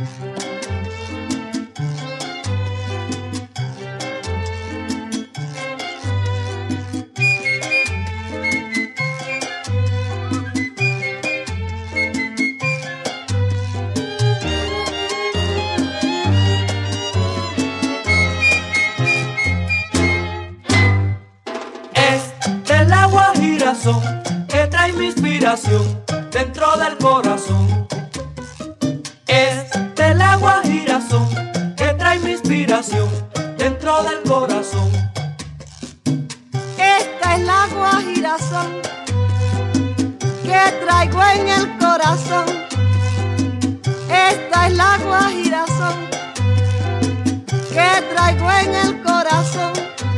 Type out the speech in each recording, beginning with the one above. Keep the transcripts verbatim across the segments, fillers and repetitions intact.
Que trae mi inspiración dentro del corazón. Es del agua girasol que trae mi inspiración dentro del corazón. Esta es el agua girasol que traigo en el corazón. Esta es el agua girasol que traigo en el corazón.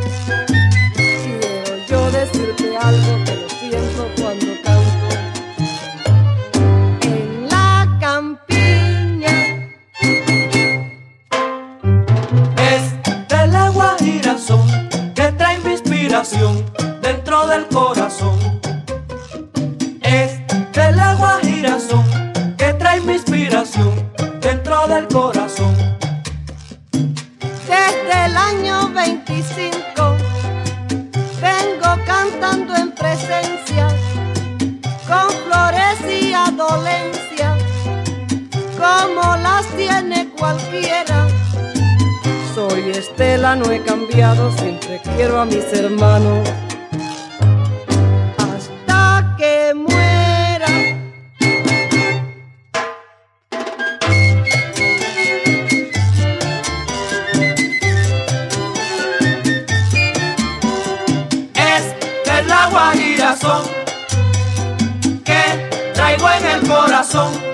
Quiero yo decirte algo que lo siento cuando canto en la campiña. Es del agua girasol que trae mi inspiración dentro del corazón. Es del agua girasol que trae mi inspiración dentro del corazón. Desde el año veinticinco vengo cantando en presencia, con flores y dolencias, como las tiene cualquiera. Soy Estela, no he cambiado, siempre quiero a mis hermanos hasta que muera. Es del agua girasol que traigo en el corazón.